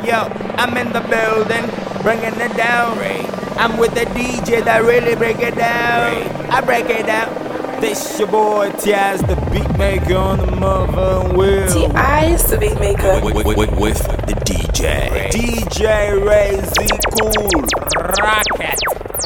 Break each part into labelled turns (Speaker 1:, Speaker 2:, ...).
Speaker 1: Yo, I'm in the building, bringing it down. I'm with the DJ that really break it down. I break it down. This your boy T.I.'s the beat maker on the motherfucking wheel.
Speaker 2: T.I.'s the beat maker.
Speaker 3: With the DJ.
Speaker 1: DJ Ray Z Cool. Rocket.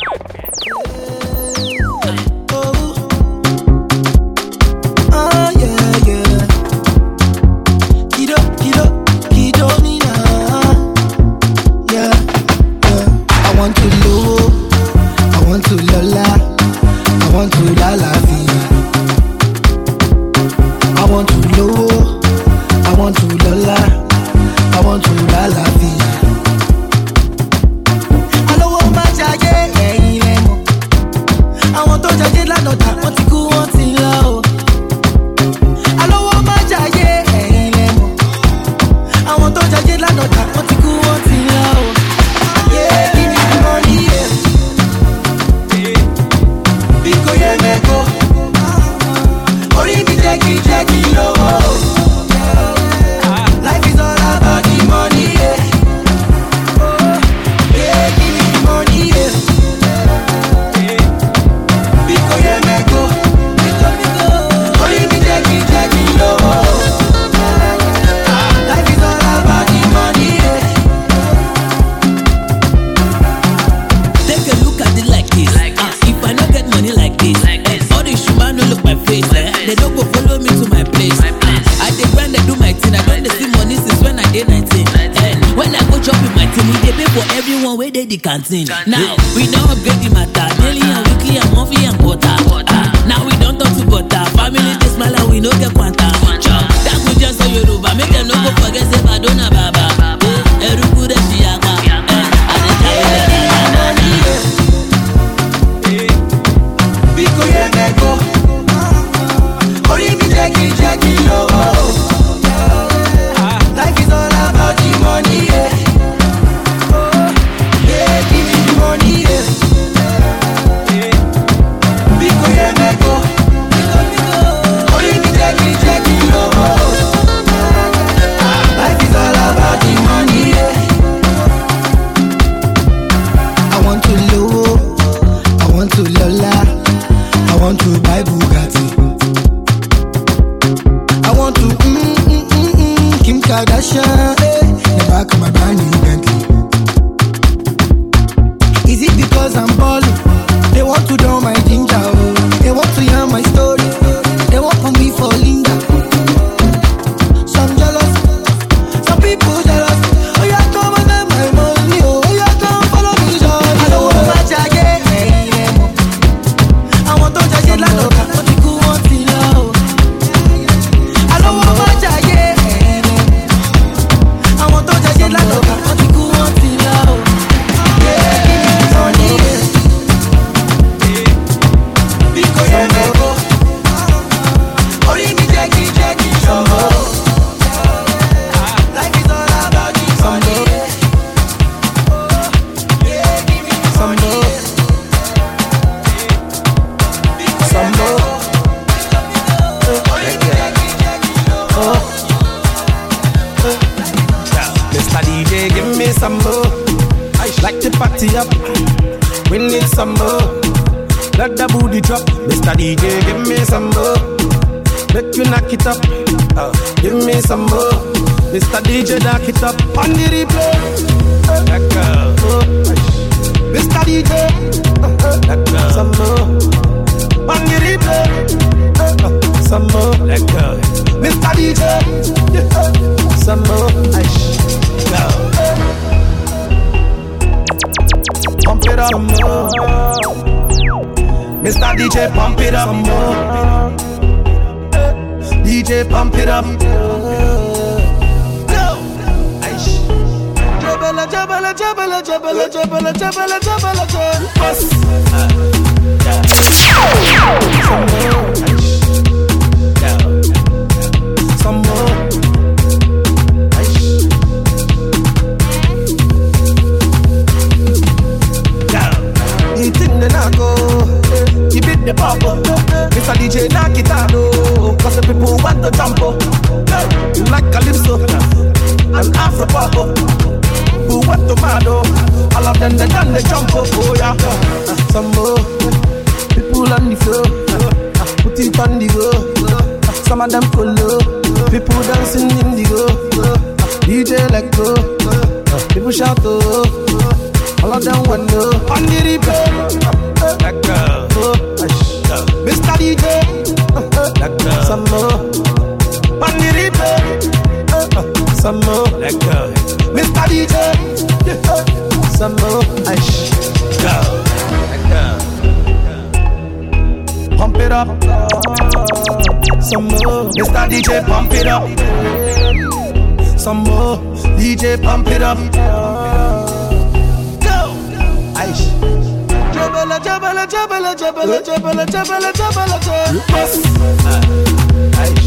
Speaker 4: Canteen. Now we don't upgrade the matter. Daily and weekly and monthly and quarter. Now we don't talk to butter. Family they smile and we no get quanta. That could just say Yoruba. Make them no go forget say Badona Baba. Eruku de Shiaka.
Speaker 5: Biko ye meko. Ori mi jackie yo. Life is all about the money.
Speaker 6: Mr. DJ, pump it up some more. DJ, pump it up. Jabala, jabala, jabala, jabala, jabala, jabala, jabala, jabala. Some more. The bubble, Mr. DJ knock it out, cause the people want to jump. You like Calypso and Afro pop. People went to mad, oh. All of them, they done, they jump up, oh yeah. Some more people on the floor, put it on the go. Some of them follow, people dancing in the go. DJ let go, people shout, oh. All of them want to on the replay.
Speaker 1: Let go.
Speaker 6: Mr. DJ, some more on the replay. Some more,
Speaker 1: let go.
Speaker 6: Mr. DJ, some more,
Speaker 1: Go. Let go.
Speaker 6: Pump it up. Some more, Mr. DJ, pump it up. Some more, DJ, pump it up. Go. Aish. Jabala, jabala, jabala, jabala, jabala, jabala, jabala, jabala. Yes. Aish.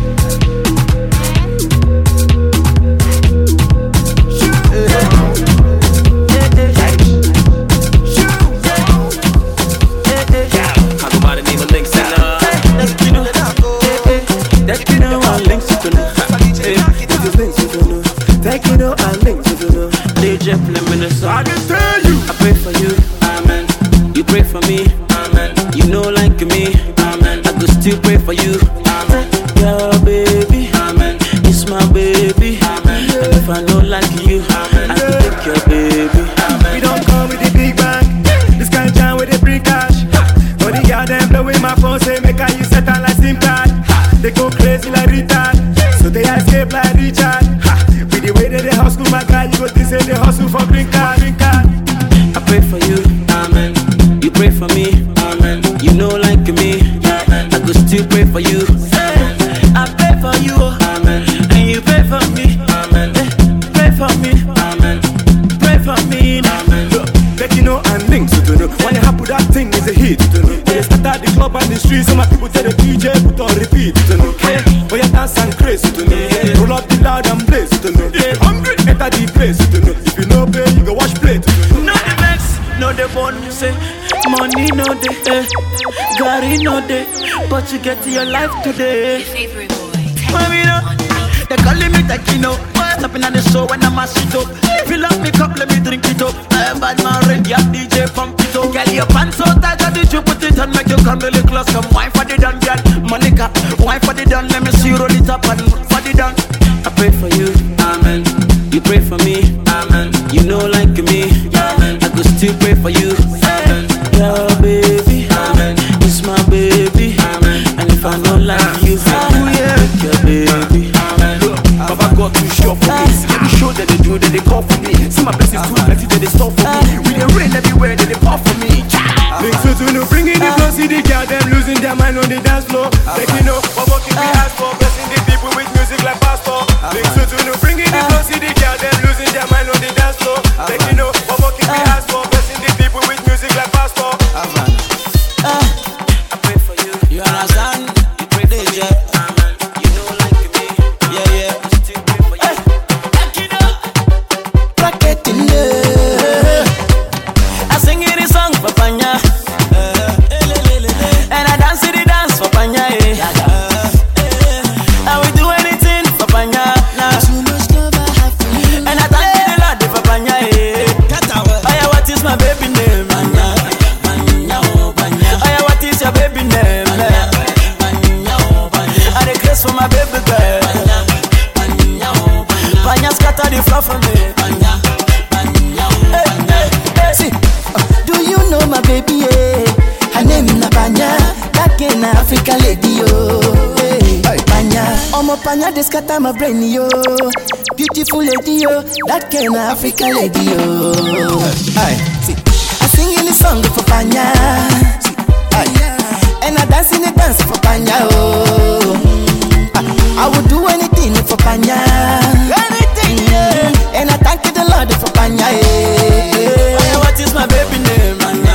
Speaker 4: DJ play me the song. I pray for you, amen. You pray for me, amen. You know like me, amen. I could still pray for you, amen. Yeah, baby, amen. It's my baby, amen. And if I don't like you, amen, I could take your baby, amen.
Speaker 7: We don't come with the big bang. This kind of jam with the free cash. For the girl them blowing my phone, say make I use set on like SIM card. They go crazy like retard, so they escape like Richard. With the way that they hustle, my guy, you go to say they hustle for green card, green card.
Speaker 4: I pray for you, amen. You pray for me, amen. You know like me, amen. I could still pray for you, amen. I pray for you, amen. And you pray for me, amen. Pray for me, amen. Pray for me, amen.
Speaker 7: Let you know and links to know. When you happen, that thing is a hit to know. When they start at the club and the street, some people tell the DJ put on repeat to know. When you dance and crazy to know. Roll up the loud and blaze to know. Hungry, enter the place to know. If you know pay, you go wash plate to know.
Speaker 4: No the vex, no the bone, say money no the Gary no the, but you get to your life today.
Speaker 2: Favorite boy.
Speaker 4: Mommy no, they calling me Takino. Stopping at the show when I'm mash it up. Fill up me cup, let me drink it up. Bad man red, yeah, DJ pump it up. Girl, your pants so tight, that did you put it on? Make you come really close, come wine for the done, girl. Monica, wine for the done, let me see you roll it up and for the done. I pray for you, amen. You pray for me, amen. You know like me, amen. I could still pray for you, amen. Yeah, baby, amen. It's my baby, amen. And if I don't like you, take your baby, amen.
Speaker 7: Baba got too short for me. Let me show that they do, that they call for me. See my blessings too plenty, that they stop for me. We they rain everywhere, that they pour for me. Big so to know, bringing the flow, see the girl, them losing their mind on the dance floor. Like you know, what can we ask for? Blessing the people with music like pastor. Big so to know, bringing the flow, see the girl, them losing their mind on the dance floor. Like you know, what can we ask for? Blessing the people with music like pastor.
Speaker 4: I pray for you. You understand? You pray for me, amen. You know like me, yeah. I still pray for you. Rocket in there. I sing any song for Panya, and I dance the dance for Panya. I will do anything for Panya. And I thank the Lord for Panya. Oh yeah, what is my baby name? Oh yeah, what is your baby name? I request for my baby girl. Panya scatter the floor for me.
Speaker 8: See, do you know my baby? Her name is Panya, that in Africa lady yo. Panya, my Panya they scatter my brain yo. Beautiful lady yo, that in Africa lady yo. See, I sing in the song for Panya, and I dance in the dance for Panya oh. I would do anything for Panya, anything yeah. And I thank the Lord for Panya.
Speaker 4: Oh yeah, what is my baby name?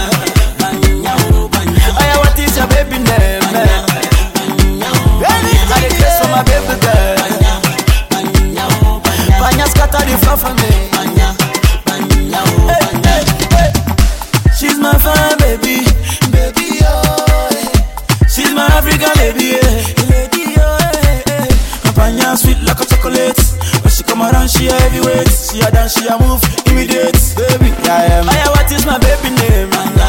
Speaker 4: Oh yeah, what is your baby name? I request for my baby girl. Panya scatter the floor for me. She's my fine baby, baby oh. She's my African lady, lady oh. Panya sweet like a chocolate. When she come
Speaker 6: come around, she a heavyweight. She a dance, she a move, immediate. Baby, I am. Aya, what is my baby name?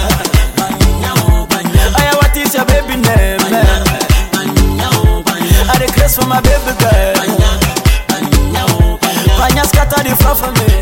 Speaker 6: Aya, what is your baby name? I dey craze for my baby girl. Panya scatter the floor for me.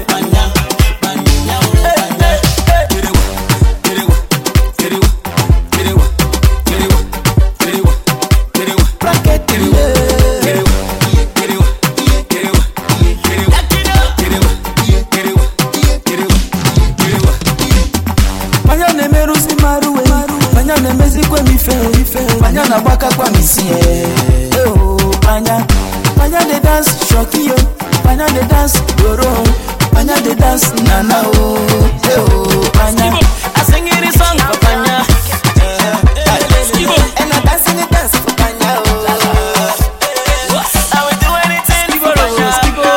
Speaker 6: Panya baka kwa misie. Oh, Panya de dance shoki yo. Panya de dance doro. Panya de dance nana oh. Oh, Panya. I sing it song for Panya. And I dance in the dance for Panya oh. I will do anything for Panya.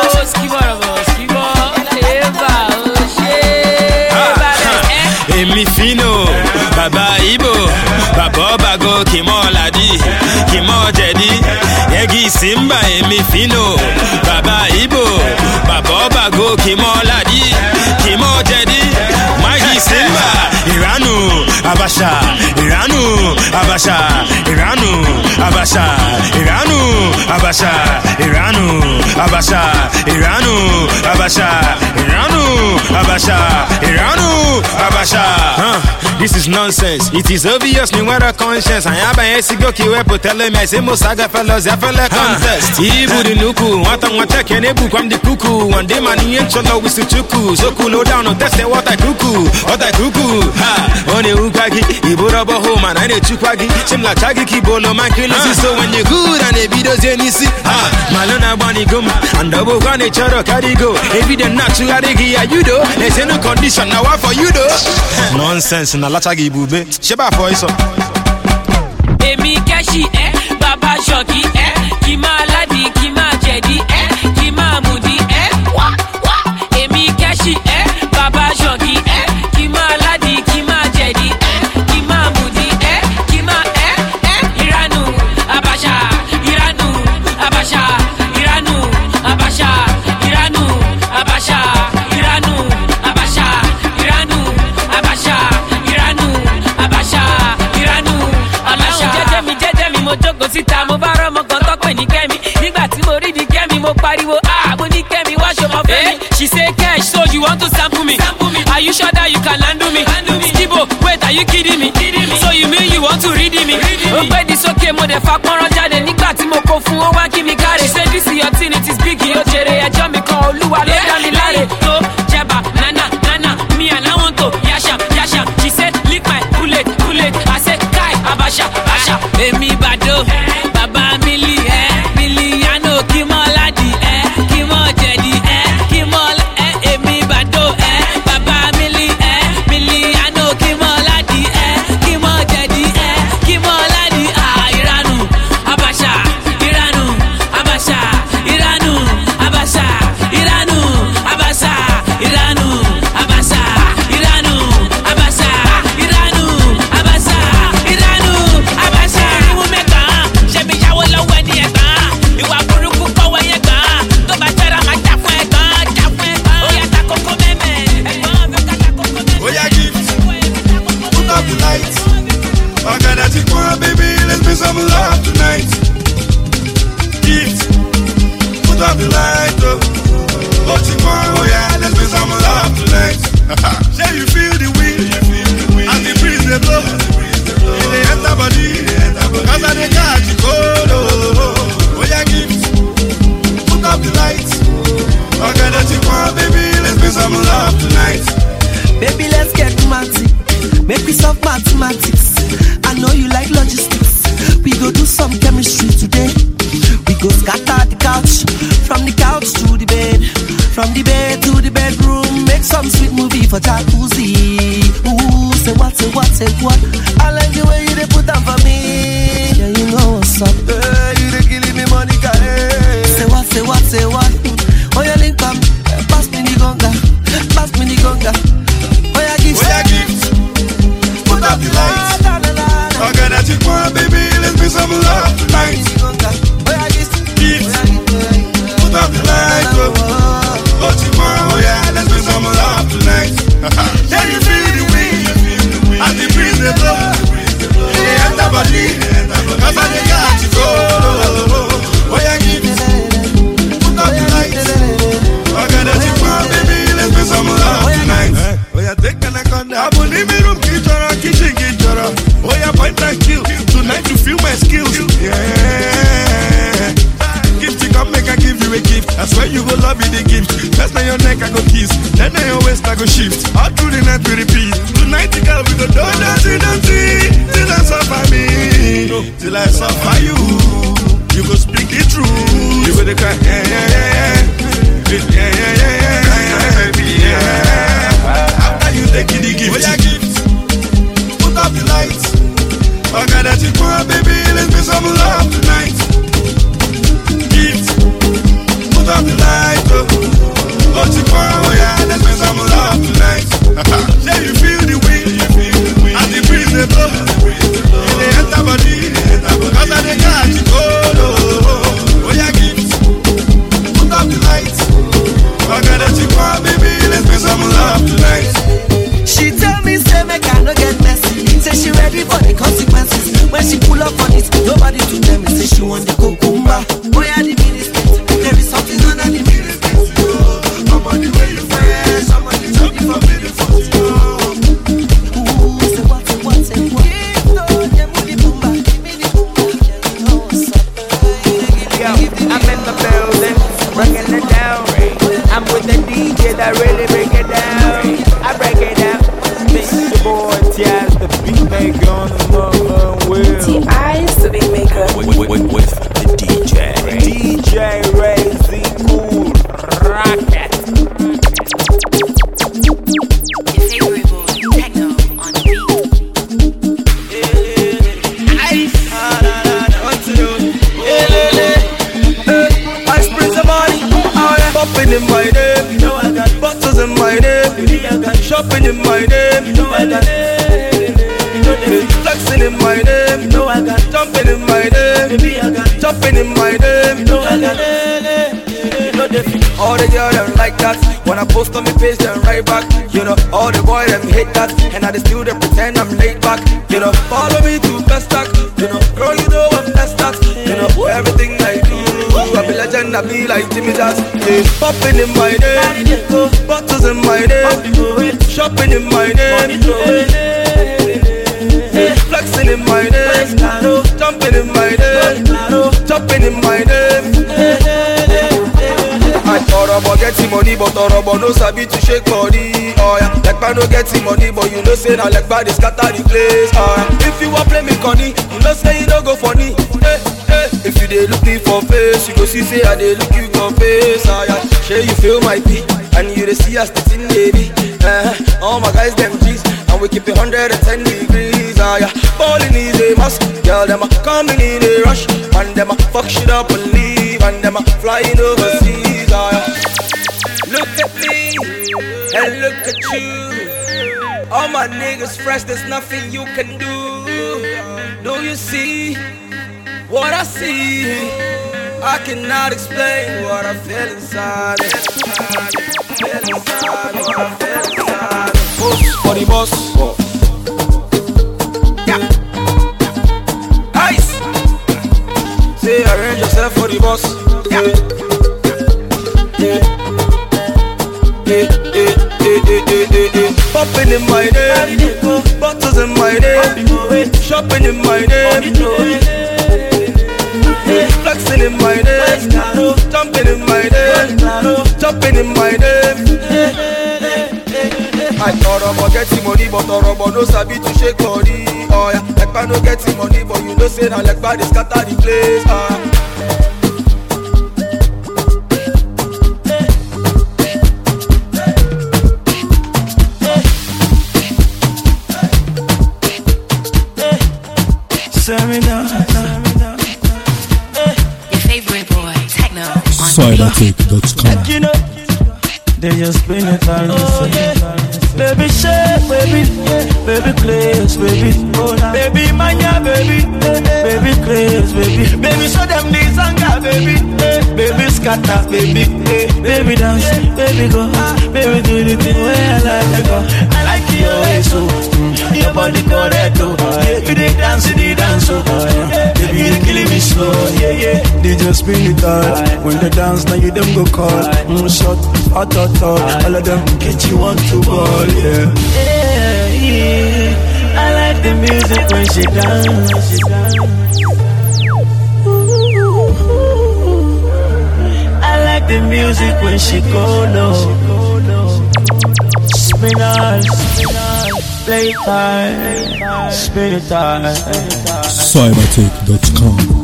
Speaker 1: Emi fino, baba ibo, baba bago kimo ladi, kimo jedi, yegi simba emi fino, baba ibo, baba bago kimo ladi, kimo jedi, magi simba, Iranu, Abasha, Iranu, Abasha, Iranu, Abasha, Iranu, Abasha, Iranu, Abasha, Iranu, Abasha, Iranu, Abasha, Iranu, Abasha. This is nonsense. It is obvious me what a conscience. I am a sigo ki we potele me se mo saga fellows ya fella contest. Ibu di nuku, wata wata kene bu kwam di kuku. One day man yen cholo wisu chuku. So cool down on test what I kuku. Ha, one ukagi, ibu robo home and I ne chukwagi. Chimla chagi ki bolo man kilisi. So when you good and ebi does yenisi. Ha, malona bani gum and double one choro karigo. Ebi den naturally ya you do. There's no condition now for you do. Nonsense na lachagi bube. Sheba for iso.
Speaker 4: Emi kashi baba shoki kima ladi kima jedi kima mudi wa Emi kashi baba shoki kima ladi kima jedi kima mudi kima Iranu Abasha Iranu Abasha Iranu Abasha Iranu Abasha Iranu Abasha Iranu Abasha Iranu Abasha Iranu Abasha jẹjẹ mi mo jókòó síta mo bá rọmọ kan tó pè ní Kẹ́mi nígbà tí mo rí di Kẹ́mi mo pariwo mo ní Kẹ́mi wá ṣọmọ fẹ́ mi. She say cash so you want to sample me? Are you sure that you can handle me? Skibo wait are you kidding me? So you mean you want to read me? O gbé di sókè mo dẹ̀ fa pọ́nrán jáde nígbà tí mo kó fún ó wá kí mi káre. She say this is your thing it is big yóò jèrè ẹjọ́ mi kan Olúwa ló dá mi láre. Tó jẹba nana me and I want to yasham. She said lick my bullet I said kai Abasha Emi bado baba mili miliano kimo ladi kimo jedi kimo Emi bado baba mili miliano kimo ladi kimo jedi kimo ladi Iranu Abasha Iranu Abasha Iranu Abasha Iranu Abasha Iranu Abasha Iranu Abasha Iranu Abasha Iranu Abasha Iwu meka ṣebí yàwó lọ́wọ́ ẹni ẹ̀gbọ́n ìwà burúkú kọ́wọ́ yẹn gan tó bá tẹ́ra máa jà fún ẹ̀gbọ́n ó yá ta kókó mẹ́mẹ́ ẹ̀gbọ́n mi ò ká ta kókó mẹ́mẹ́.
Speaker 5: Oh yeah, gift, put up the lights. Organic one, baby, let's make some love tonight. Gift, put up the light, oh yeah, let's make some love tonight. Say you feel the wind, and the breeze they blow. They enter body, cause I dey catch it cold. Oh yeah, gift, put up the lights. Organic one, baby, let's make some love tonight.
Speaker 6: Baby, let's get matty. Make we solve mathematics. I know you like logistics. We go do some chemistry today. We go scatter the couch. From the couch to the bed. From the bed to the bedroom. Make some sweet movie for jacuzzi. Ooh, say what? I like the way you dey put on for me. Yeah, you know what's up. You dey killing me, Monica. Say what? Oh, yeah, link up. Pass me the gonga. Oh, yeah, gift. Put up the lights. Organic one, baby, let's make some love tonight. Gift. Put up the lights.
Speaker 5: come make I give you a gift. I swear you go love me the gift. First on your neck I go kiss, then on your waist I go shift. All through the night we repeat. Tonight girl we go do dancing, till I suffer me, till I suffer you. You go speak the truth. You go the cry, after you take the gift, oh yeah, gift. Put up the lights. Okay, that you pour, baby, let's make some love tonight. Gift. Put up the light, oh you pour, oh yeah, let's make some love tonight. Yeah, you feel the wind, and the breeze they blow. They enter body, cause I they got you cold, oh yeah, gift. Put up the lights. Okay, that you pour, baby, let's make some love tonight.
Speaker 8: She tell me, say, make I no get messy. Say she ready for the consequences. When she pull up on it, nobody to tell me. Say she want the cucumber. Boy, I the minister. There is something under the minister. I'm on the way you fresh. I'm on the journey for beautiful. Ooh, say what? Give no, them with the boomba. Give me the boomba.
Speaker 1: Yo, I'm in the building, bringing it down. I'm with the DJ that really break it down. I break it down. This your boy Tiaz, the beat maker on the mother wheel.
Speaker 2: T.I.'s the beat maker.
Speaker 3: With the DJ.
Speaker 1: DJ Ray Z Cool Rocket.
Speaker 9: Your favorite boy, Techno on the beat.
Speaker 6: I spring some money, popping in my name. You know I got bottles in my name. I got shopping in my name. You know I got flexing in my name. You know I got jumping in my name. I got jumping in my name. You know I got all the girls them like that. When I post on my page, them right back. You know, all the boys them hate that. And I still them pretend I'm laid back. You know, follow me to best stack. You know, girl, you know I'm best at. You know, everything I do, I be legend, I be like Jimmy Jazz. Yeah. Popping in my name, bottles in my name, shopping in my name, flexing in my name, jumping in my name, jumping in my name. I thought about getting money, but thought about no sabi to shake body. Oh yeah, like I no getting money, but you know say now like body scatter the place. Oh yeah, if you want play me conny, you know say you don't go funny. Hey, hey. If you dey look me for face, you go see say I dey look you for face. Oh yeah, sure you feel my beat, and you dey see us the thing baby. All my guys them G's, and we keep it 110 degrees. Oh yeah, balling is a must. Girl them a coming in a rush, and them a fuck shit up and leave, and them a flying overseas. Look at me and look at you. All my niggas fresh, there's nothing you can do. Do you see what I see? I cannot explain what I feel inside. Feel inside, what I feel inside. Boss for the boss. Yeah. Ice. Say arrange yourself for the boss. Yeah. Popping in my name, bottles in my name, shopping in my name, flexing in my name, jumping in my name, jumping in my name. I thought about getting money, but thought about no sabi to shake body. Oh yeah, like I no getting money, but you know say now like body scatter the place.
Speaker 9: Your favorite boy, Techno on the beat.
Speaker 10: Sideatake.com.
Speaker 6: You know, they just spin it on baby shake, baby, baby place, baby, baby mania, baby, baby place, baby show them this anger, baby, baby scatter, baby, baby dance, baby go, baby do the thing where I like to go. I like your way so, your body correct, baby they dance, so, baby you killing me slow, yeah, they just spin it out. When they dance, now you them go call, shot, hot, all of them get you on to ball. Yeah. I like the music when she dance.
Speaker 10: the music when she go low. Spin all, play time, spin it all.
Speaker 11: Cybertech.com.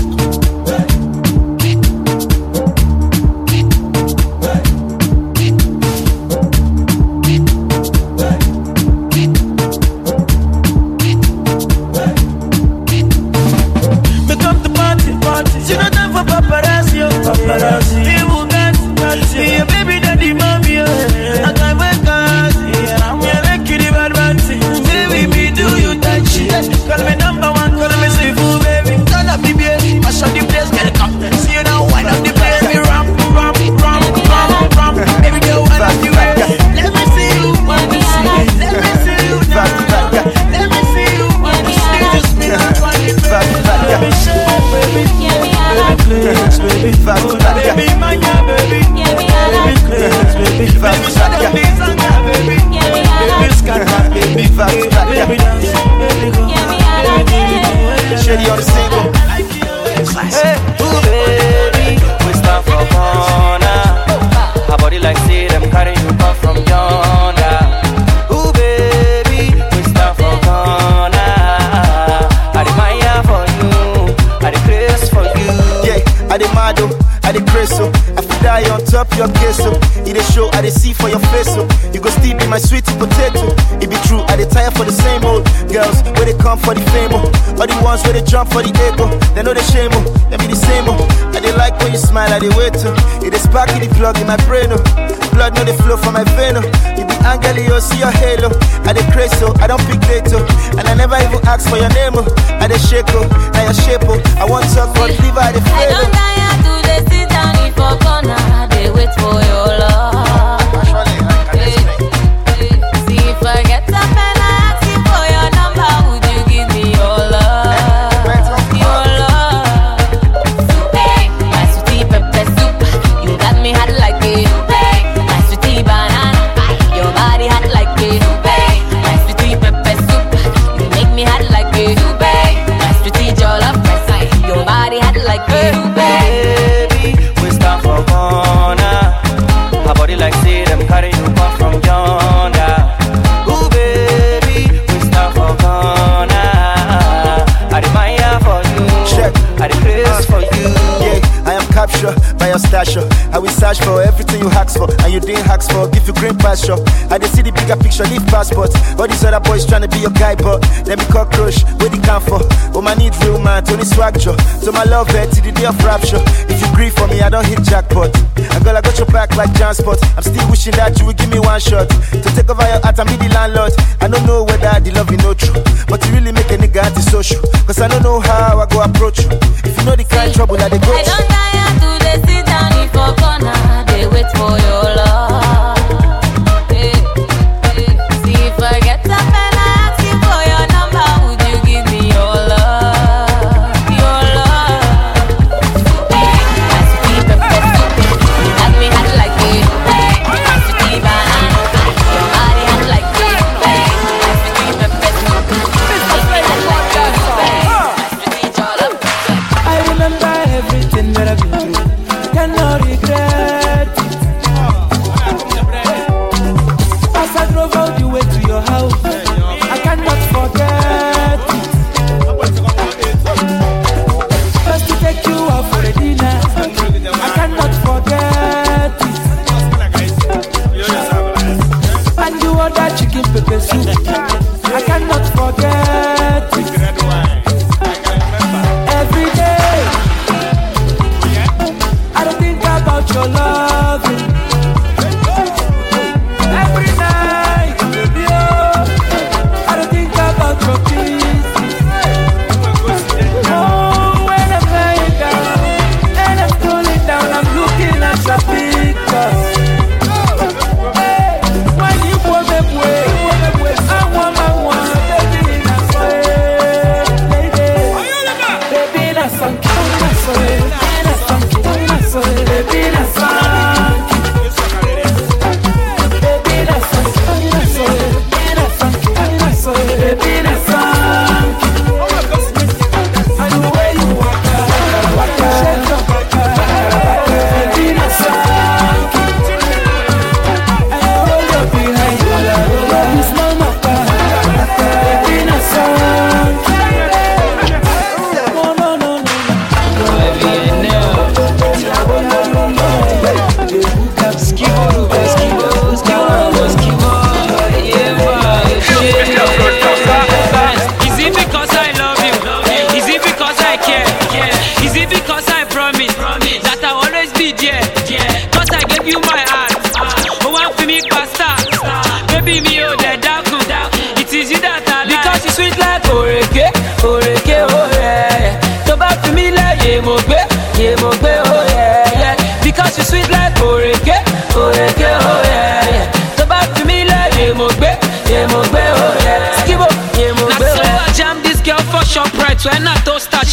Speaker 12: Shady on the single. Hey, ooh baby, we start from corner. Her body like say them carry you up from yonder. Ooh baby, we start from corner. I admire for you, I decrease for you. Yeah, I demand I dey crazy, I feel die on top your case. It dey show, I dey see for your face. You go still be my sweet potato. It be true, I dey tire for the same old girls where they come for the fame. All the ones where they jump for the ego. They know they shame, they be the same. I dey like when you smile, I dey wait. It dey spark in the plug in my brain. Blood know they flow from my vein. You be angel, you see your halo. I dey crazy, I don't pick data. And I never even ask for your name. I dey shake, now your shape. I want to talk for the liver, I dey fail.
Speaker 13: I don't tire to dey sit down in for corner. They wait for your love. See if I get up and I ask you for your number, would you give me your love? Your love. My sweetie pepper soup, you got me hot like a my sweetie banana, your body hot like a my sweetie pepper soup, you make me hot like a my sweetie jollof rice, your body hot like a
Speaker 12: baby, we start from corner. Her body like say them carry you up from yonder. Ooh baby, we start from corner. I admire for you, check, I decrease for you. Yeah, I am captured by your stature. I will search for everything you ask for, and you didn't ask for. Give you green pasture. I dey see the bigger picture, leave passport. All these other boys trying to be your guy, but let me cockroach. Where they come for? Oh, my need real man, Tony Swagger. So my love her till the day of rapture. If you grieve for me, I don't hit jackpot. And girl, I got your back like transport. I'm still wishing that you would give me one shot to take over your heart and be the landlord. I don't know whether the love is no true, but you really make a nigga antisocial. Cause I don't know how I go approach you. If you know the kind of trouble that they go
Speaker 13: I don't tire to dey sit down in for corner. They wait for your love. See if I get up and I ask you for your number, would you give me your love? Your love. My sweetie pepper soup, you got me hot like a my sweetie banana, your body hot like a my sweetie pepper soup, you make me hot like a my sweetie jollof.
Speaker 10: I remember everything that I've been through. Cannot regret it. As I drove all the way to your house, I cannot forget it. First to take you out for a dinner, I cannot forget it. And you order chicken pepper soup, I cannot forget it. Every day I don't think about your loving. Every night, I don't think about your kisses. Oh, when I'm lying down and I'm scrolling down, I'm looking at your pictures. Hey, when you come away, I want baby, that's why, baby, that's why. Baby, that's why.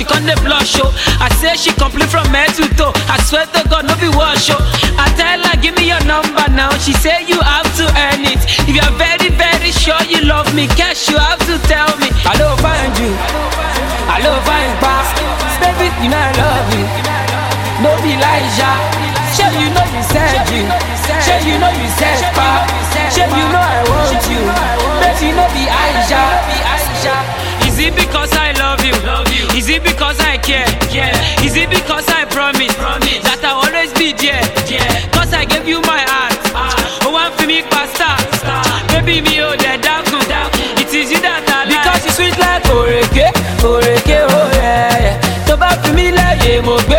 Speaker 4: she can't dey blush, oh. I say she complete from head to toe. I swear to God, no be wash, oh. I tell her, give me your number now. She say you have to earn it. If you're very, very sure you love me, cash, you have to tell me. I love find you. I love find past. Baby, you know I love you. No be Elijah. Sure you know you said you. Sure you know you said pop. Sure you know I want you. Baby, no be Aisha. Is it because I love you? Is it because I care? Is it because I promise that I'll always be there? Cause I gave you my heart. Oh, one for me pasta. Baby, me oh the dark. It is you that I like. Because you sweet like Oreke, oh yeah. To back for me like Yemogbe,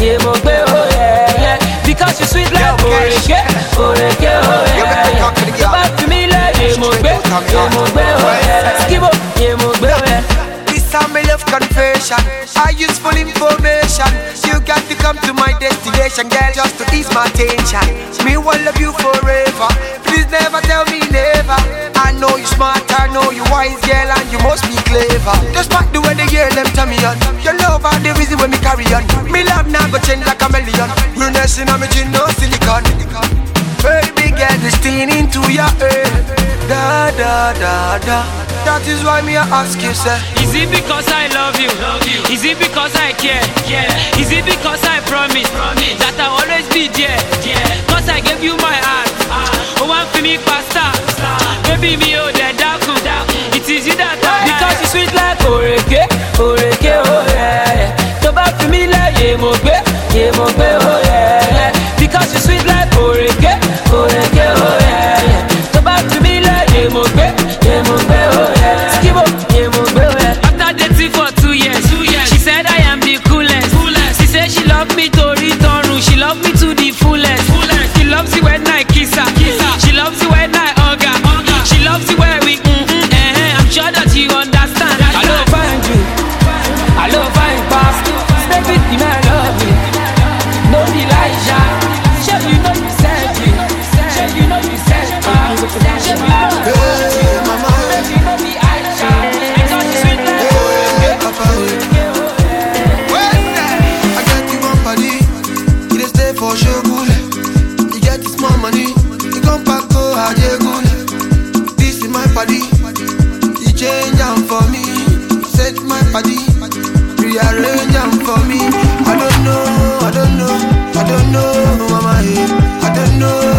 Speaker 4: oh yeah. Because you sweet like Oreke, oh yeah. To back for me like Yemogbe, oh yeah. Skibo, Yemogbe, oh yeah.
Speaker 11: This time my love confession, I use full information. You got to come to my destination, girl, just to ease my tension. Me will love you forever. Please never tell me never. I know you smart, I know you wise, girl, and you must be clever. Just back the way they hear them tell me on. Your love are the reason when me carry on. Me love now go change like a million. Realness in a me gin, no silicon. Baby, get this thing into your head. Da da da da. That is why me I ask you, sir.
Speaker 4: Is it because I love you? Is it because I care? Is it because I promise that I'll always be there? Cause I gave you my heart. Oh, one for me pasta. Baby, me oh the dark. It is you that I because you sweet like Oreke, oh yeah. To back for me like Yemogbe, oh yeah. Because you sweet like Oreke, oh yeah. To back for me like Yemogbe, oh yeah. Skibo, Yemogbe, oh yeah. After dating for 2 years, she said I am the coolest. She said she loved me to return, she loved me to the fullest. She loves you when I kiss her. She loves you when I hug her. She loves you when we I'm sure that you understand. I love find you. I love find past. Baby, you know I love you. No Elijah. Sure you know you said you. Sure you know you said past. Sure you know I want you. Baby, no be Aisha. Because you sweet like
Speaker 11: I get you one body. You dey stay for sure good. You get this more money. You come back to Hajegul. This is my body. You change them for me. Set my body. Rearrange them for me. I don't know, mama. I don't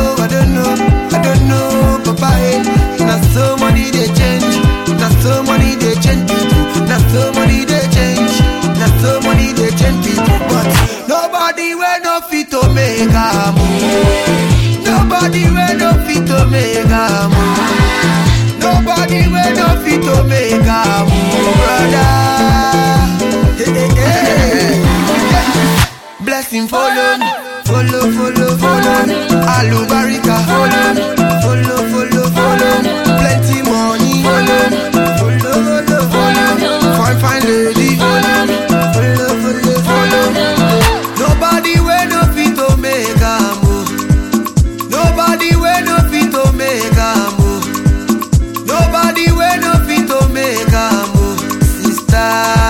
Speaker 11: know, papa. Now so money they change. Now so money they change people. Now so money they change. Now so money they change people. But nobody will no fit to make a move. Nobody will no fit to make a move. Nobody will no fit to make a move, brother. Blessing follow, Alubarika follow, plenty money follow, fine lady follow. Nobody will no fit to make a move. Nobody will no fit to make a move. Nobody will no fit to make a move, sister.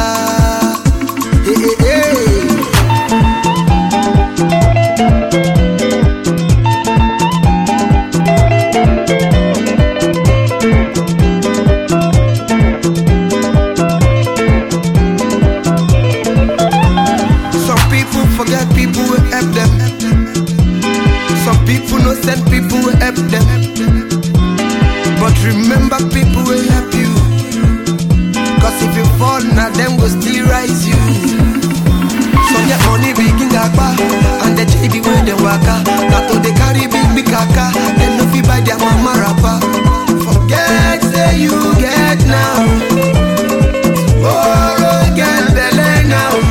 Speaker 11: Forget people will help them. Some people no send people will help them. But remember people will help you. Cause if you fall now them will still rise you. Some get money begin gagba and the JD where they waka. Now to they carry big kaka. Them no fi buy their mama rapper. Forget say you get now. Oh, get belly now.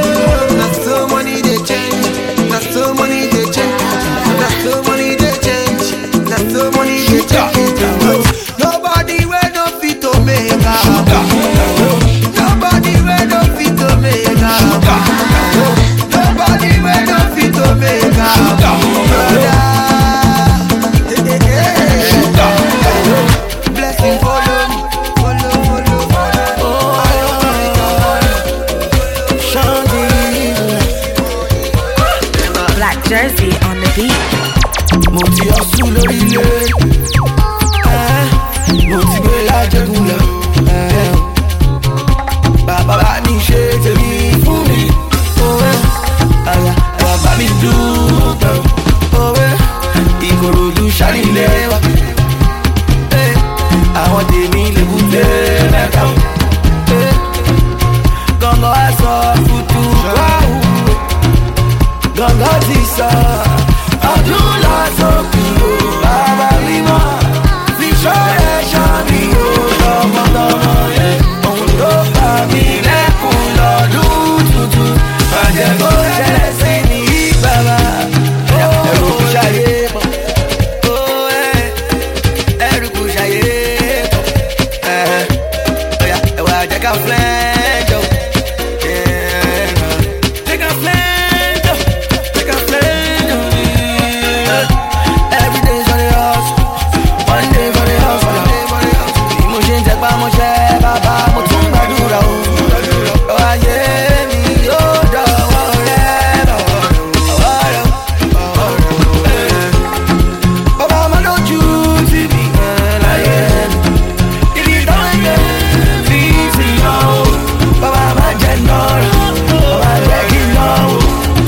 Speaker 11: So money they change.
Speaker 2: Black Jersey on the beat.
Speaker 6: Mo ti hustle lórí ilé, mo ti gbé lájẹ̀gùn lọ. Bàbá bá mi ṣe tèmi fún mi. Bàbá mi dúpẹ́. Ìkòròdú ṣàlìlé wa. Àwọn tèmi lè bùté mẹ́ta. Gọ́ngọ́ aṣọ fùtù wáhù. Gọ́ngọ́ ti sọ ọdún lásòkè o. Bàbá mi mọ̀ fi ṣọ́rẹ́ ṣọ́ mi o. Tọmọtọmọ yẹn òun ló bá mi lẹ́kùn lọ́dún tuntun. Bàjẹ́ kó ṣẹlẹ̀ sí ní bàbá. Ẹ̀rù kò ṣàyè pọ̀. Ẹ̀rù kò ṣàyè pọ̀. Ẹ̀wà jẹ́ ká flẹ́ńd o. Jẹ́ ká flẹ́ńd o. Jẹ́ ká flẹ́ńd o. Every day for the house, one day for the house. Bí mo ṣe ń tẹpá mọ́ṣẹ́ bàbá mo tún gbàdúrà o. Ayé mi yóò dọ̀wọ́ rẹ̀ lọ́wọ́ rẹ̀. Bàbá máa lójú tì mí láyé mi. Ibi tó ń gbé fi sí lọ o. Bàbá máa jẹ́ nọ́ọ̀rọ̀, bàbá jẹ́ kí n lọ o.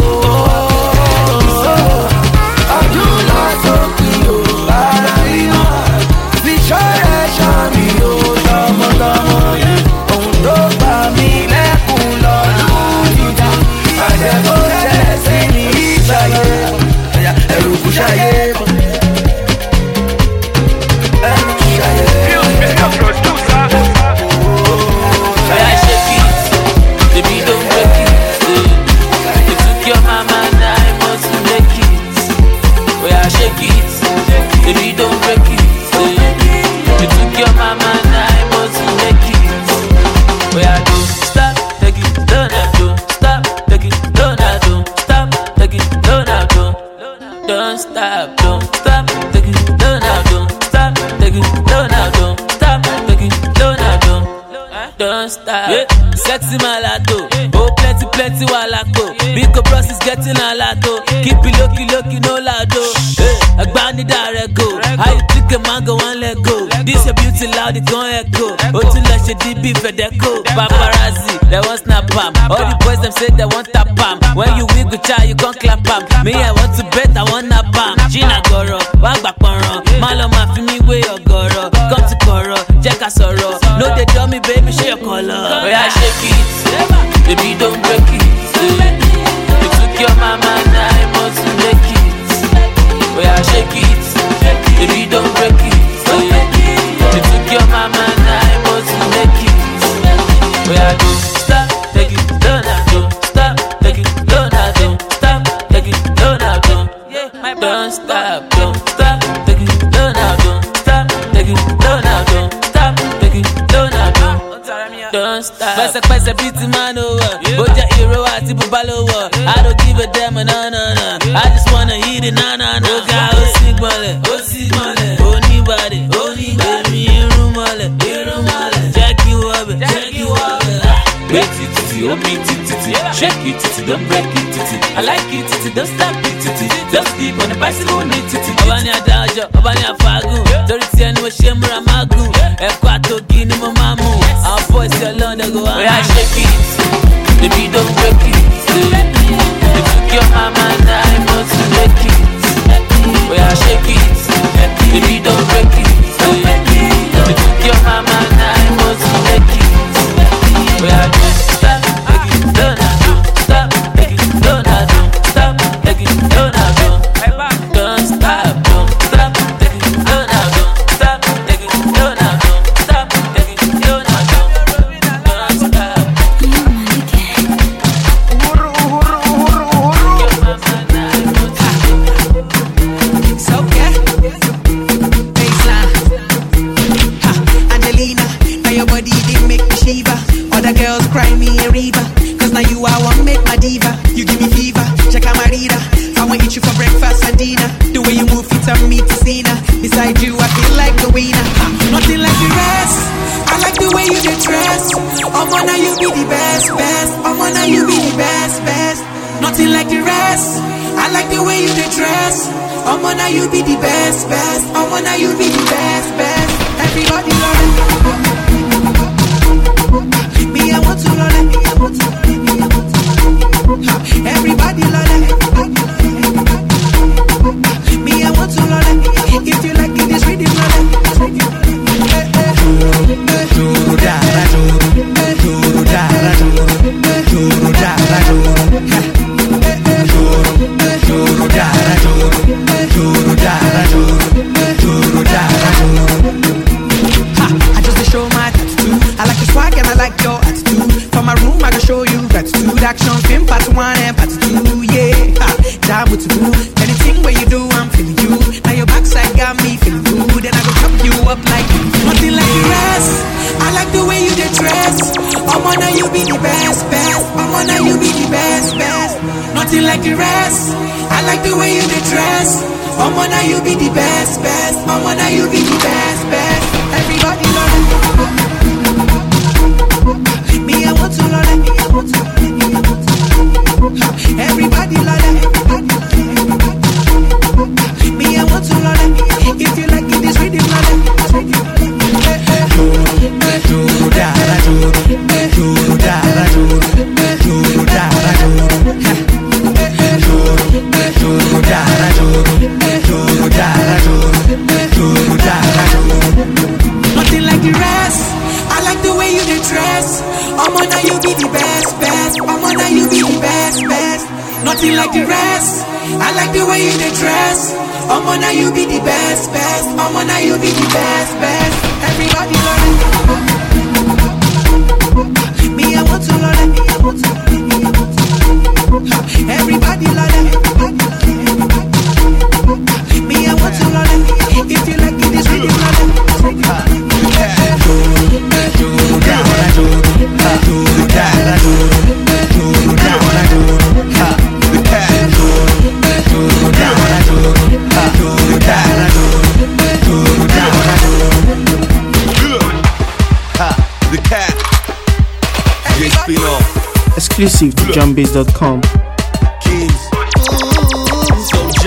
Speaker 6: Ọdún lásòkè o, bàbá mi mọ̀. Fi ṣọ́rẹ́ ṣọ́ mi o, tọmọtọmọ yẹn. Òun tó gbà mí lẹ́kùn lọ́dún jíjà. Bàjẹ́ kó ṣẹlẹ̀ sí ní ìṣàyè. Ẹ̀rù kò ṣàyè pọ̀. Ẹ̀rù kò ṣàyè pọ̀.
Speaker 4: I shake it, baby don't break it. You took your mama, now I must make it. Oh yeah, shake it, baby don't break it. You took your mama, now I must make it. Oh yeah, don't stop, take it, don't stop, take it, don't stop, take it, don't stop, don't stop, take it, don't stop, take it, don't stop, take it, don't stop. Yeah. Sexy malato, oh plenty walato. Big bros is getting a lato. Keep it low, no lado. Hey, Agbani direct go. How you think a man go and let go? This your beauty loud, it gon' echo. Oh, to let your DB Fedeco. Paparazzi, they want snap am. All the boys them say they want tap am. When you wiggle child, you gon' clap am. Me, I want to bet, I want nap am. Gina Goro, Wagba Poro. Malo ma fi mi way your Goro. Come to Koro, Jacka Soro. No, they tell me, baby, show your color. Oh, yeah, shake it. Baby, don't break it. You took your mama, now I must make it. Oh yeah, shake it. Baby, don't break it. You took your mama, now I must make it. Oh yeah, don't stop, take it, don't stop, take it, don't stop, take it, don't stop, don't stop, take it, don't stop, take it, don't stop, take it, don't stop. Pese beat man over. Boja hero ati bubalowo. I don't give a damn, no. I just wanna hit it, no. Oga osigmole, onibade, baby irumole. Check you up. Break it, titi, oh me titi. Shake it, titi, don't break it, titi. I like it, titi, don't stop it, titi. Just sleep on the bicycle, need titi. Obani adajo, obani afagun. Doriti eni mo shemura magun. Ekwa togi ni mo mamu. Our boys your London go on. Yeah, shake it, baby don't break it. You took your mama, now I must make it. Oh yeah, shake it, baby don't break it. You took your mama, now I must make it. Oh yeah, don't stop, take it, don't stop, take it, don't stop, take it, don't stop, don't stop, take it, don't stop, take it, don't stop, take it, don't
Speaker 14: Nothing like the rest. I like the the way you dey dress. Now you be the best, best. Now you be the best, best. Everybody love it. Me, I want to love it. Everybody love it. Me, I want to love it. If you like it, this rhythm love it. I just show my tattoo. I like your swag and I like your attitude. For my room, I can show you gratitude. Action film part 1 and part 2. Yeah, job with you. Anything where you do, I'm feeling you. Now your backside got me feeling good, and I go chop you up like nothing like the rest. I like the way you dey dress. Now you be the best, best. Now you be the best, best. Nothing like the rest. I like the way you dey dress. Now you be the best, best. Now you be the best, best. Everybody love it. Me, I want to love it. Everybody love it. Me, I want to love it. If you like it, this rhythm love it. Nothing like the rest. I like the way you dey dress. Now you be the best, best. Now you be the best, best. Nothing like the rest. I like the way you dey dress. Now you be the best, best. Now you be the best, best. Everybody love it. Me, I want to love it. Everybody love it. Me, I want to love it. If you like it, this rhythm love it.
Speaker 5: The cat.
Speaker 15: Exclusive to JohnBase.com.
Speaker 5: Keys. So J.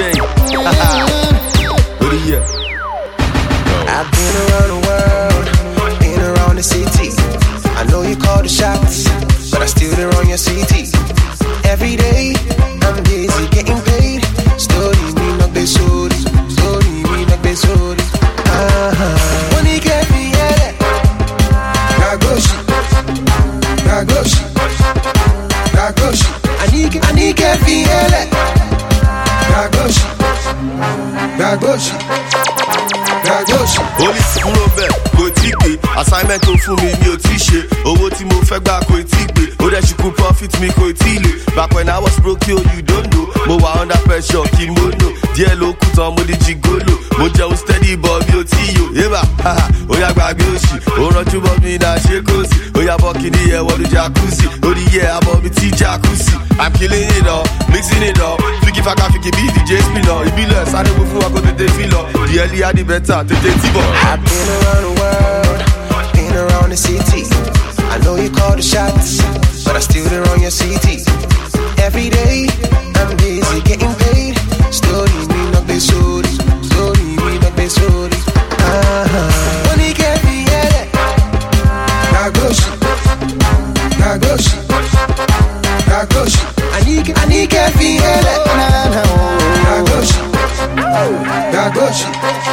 Speaker 5: What are you?
Speaker 16: I've been around the world, been around the city. I know you call the shots, but I still there on your CT. Every day, I'm busy getting paid. Story me not be sorry, story me not be sorry. Money can't be yet. Nagoshi, Nagoshi, Nagoshi. I need can't be yet. Nagoshi, Nagoshi.
Speaker 5: Police kúrò bẹ́ẹ̀ kò tí pé assignment tó fún mi ò tí ṣe owó tí mo fẹ́ gbà kò tí pé ó dẹ̀ ṣùkú profit mi kò tí lè back when I was broke yo you don't know mo wà under pressure kí mo nò díẹ̀ ló kù tán mo di jigolo mo jẹun steady but mi ò tí yò yébà ó yá gbàgbé òṣì ó rànjú bọ́ mi náà ṣe kó sí ó yá bọ́ kí ni yẹ wọ́n jacuzzi ó ní yẹ abọ́ mi tí jacuzzi I'm killing it all mixing it up fiki faka fiki bí DJ spinner ìbílẹ̀ sáré wo fún wa kó tètè fi lọ the earlier the better tètè tí bọ̀.
Speaker 16: I've been around the world, been around the city. I know you call the shots, but I still there on your CT. Every day, I'm busy getting paid. Story me not be sorry, story me not be sorry. Money can't be yet. Nagoshi, Nagoshi, Nagoshi. I need can't be yet. Nagoshi, Nagoshi.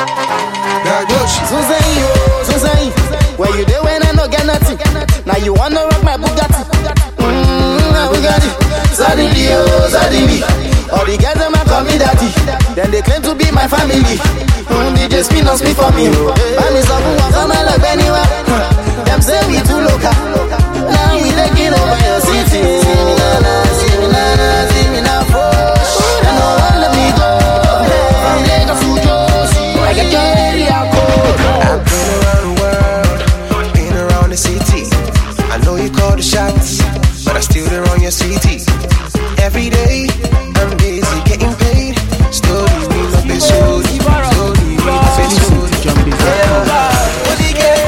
Speaker 8: Suzanne, where you there when I no get nothing? Now you wanna rock my Bugatti? Bugatti. Suddenly, all the guys them call me daddy. Then they claim to be my family. DJ spin on me for me. Buy me some who come and look anywhere. Them say we too local. Now we taking over your city. See me now, fresh. And no one let me go. From Lagos to Josie, I get your area code.
Speaker 16: I've been around the world, been around the city. I know you call the shots, but I still there on your CT. Every day, I'm busy getting paid. Story me not be sorry, story me not be sorry. What do you get?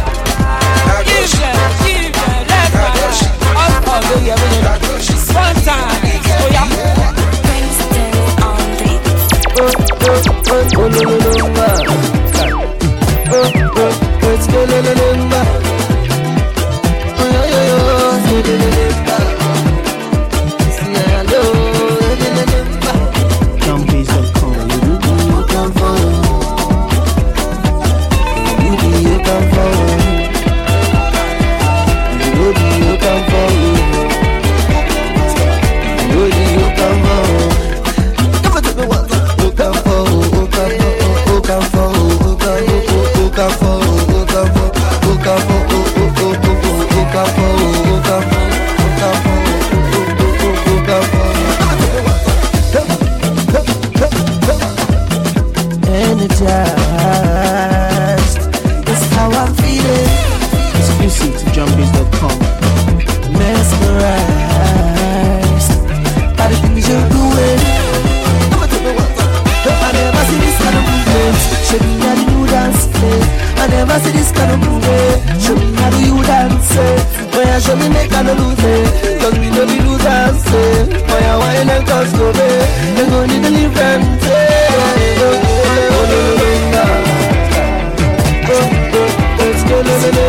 Speaker 16: Nagoshi, Nagoshi, Nagoshi.
Speaker 6: Energized, that's how I'm feeling.
Speaker 15: Exclusive to JohnBiz.com.
Speaker 6: Mesmerized by the things you're doing. I never see this kind of movement. Show me how do you dance it. I never see this kind of movement. Show me how do you dance it. Oh yeah, show me make I no lose it. Cause we know we lose dance it. Oh yeah, why not cause go back? They gon' need a different let's go,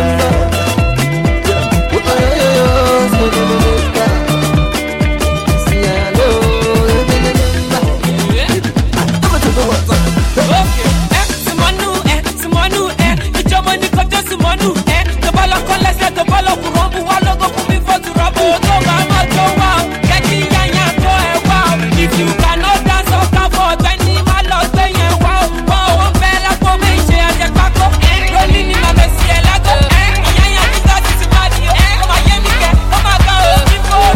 Speaker 10: if you cannot dance or come for 20 man lost then you wow wow bella for me share the back up rolling in my best yeah la go yeah this that is bad you oh my yeah me get oh my god keep on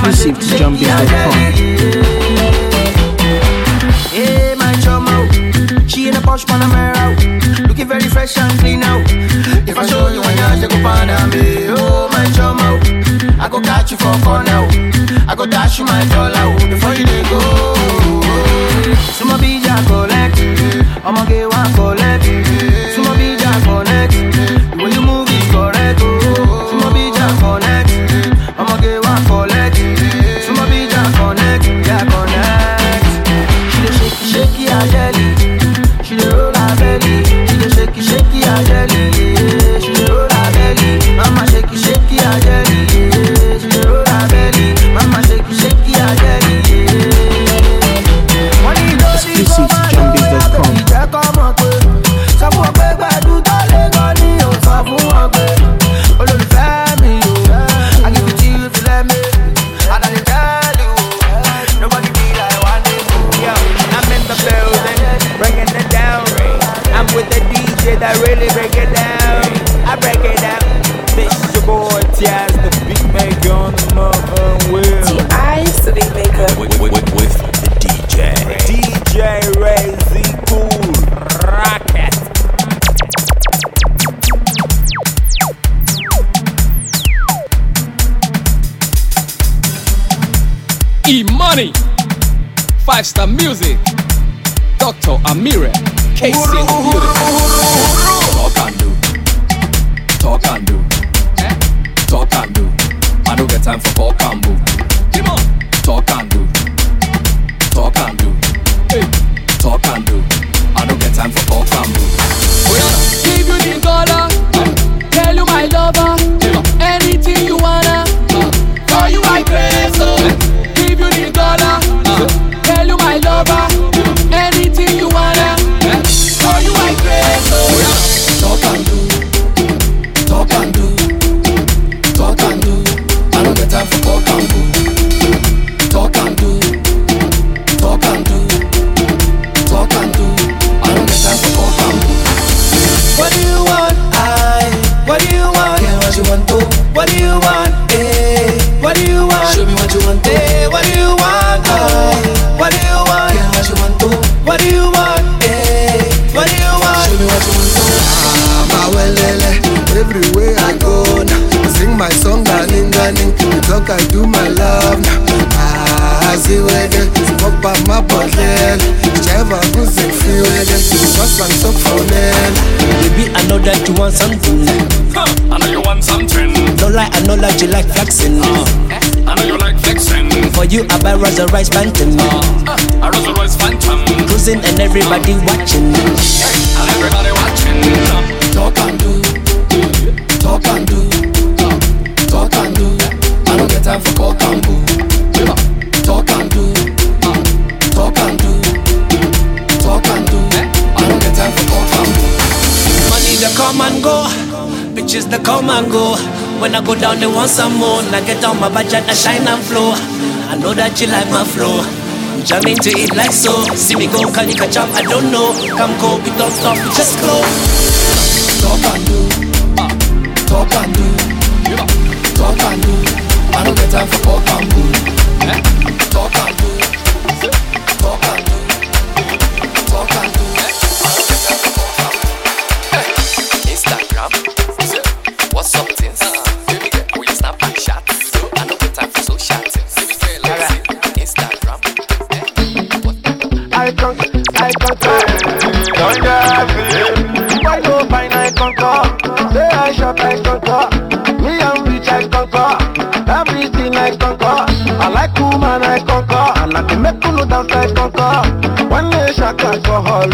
Speaker 15: Exclusive to JohnBiz.com.
Speaker 8: Hey, my chamo, she in a posh Panamera, looking very fresh and clean now. If I show you when you go find me, oh my chamo, I go catch you for corner, I go dash you my dollar before you go. Suma bija collect, I'ma get one collect. Suma bija connect, the way you move is correct. Suma bija connect, I'ma get one collect. Suma bija connect, yeah connect. She dey shake her jelly, she dey roll her belly. She dey shake her jelly, yeah. She dey roll her belly. Mama shake her jelly, yeah. She dey roll her belly. Mama shake her jelly, yeah.
Speaker 15: Exclusive to JohnBiz.com.
Speaker 1: With the DJ that really break it down, I break it down. This your boy Tiaz, the beat maker on the mother wheel.
Speaker 2: T.I.'s the beat maker.
Speaker 3: With the DJ.
Speaker 1: DJ Ray Z Cool Rocket.
Speaker 17: E-Money, 5-Star Music, Dr. Amire, KC in the building. Talk and do, talk and do, talk and do. I don't get time for talk and boo. Come on, talk and do, talk and do, hey, talk and do. I don't get time for talk and boo.
Speaker 10: Give you the dollar, tell you my lover, anything you wanna, for you I crazy. Give you the dollar, tell you my lover, anything you wanna, for you I crazy.
Speaker 17: Talk and do, talk and do, talk and do. I don't get time for talk and boo. Talk and do, talk and do, talk and do. I don't get time for talk and boo.
Speaker 8: What do you want? What do you want? Yeah, what you want to? What do you want? Hey, what do you want? Show me what you want to. Hey, what do you want? What do you want? Yeah, what you want to? What do you want? Hey, what do you want? Show me what you want to.
Speaker 18: Everywhere I go now, I sing my song, darling, darling. You talk, I do my love now. I see where they smoke by my bottle. Whichever who's in free where they trust and talk for them.
Speaker 8: Baby, I know that you want something.
Speaker 17: I know you want something.
Speaker 8: No lie, I know that you like flexing.
Speaker 17: I know you like flexing.
Speaker 8: For you, I buy Rolls Royce Phantom.
Speaker 17: I Rolls Royce Phantom.
Speaker 8: Cruising and everybody watching.
Speaker 17: And everybody watching. Talk and do, talk and do, talk and do. I don't get time for talk and boo. Talk and do, talk and do, talk and do. I don't get time for talk and boo.
Speaker 8: Money they come and go, bitches they come and go. When I go down they want some more. And I get on my budget, I shine and flow. I know that you like my flow. I'm jamming to it like so. See me go, can you catch up? I don't know. Come go, we don't stop, we just flow.
Speaker 17: Talk and do, talk and do, talk and do. I don't get time for talk and boo. Talk and do, talk and do, talk and do. I don't get time for talk and boo. Instagram, what's up things? Baby girl, will you snap and chat? I don't get time for social things. Baby girl, let's see Instagram.
Speaker 6: I why no fine I conquer? Say I shop I conquer. Me and rich I conquer. Everything I conquer. I like woman I conquer. I like to make you dance I conquer. One day shaka alcohol.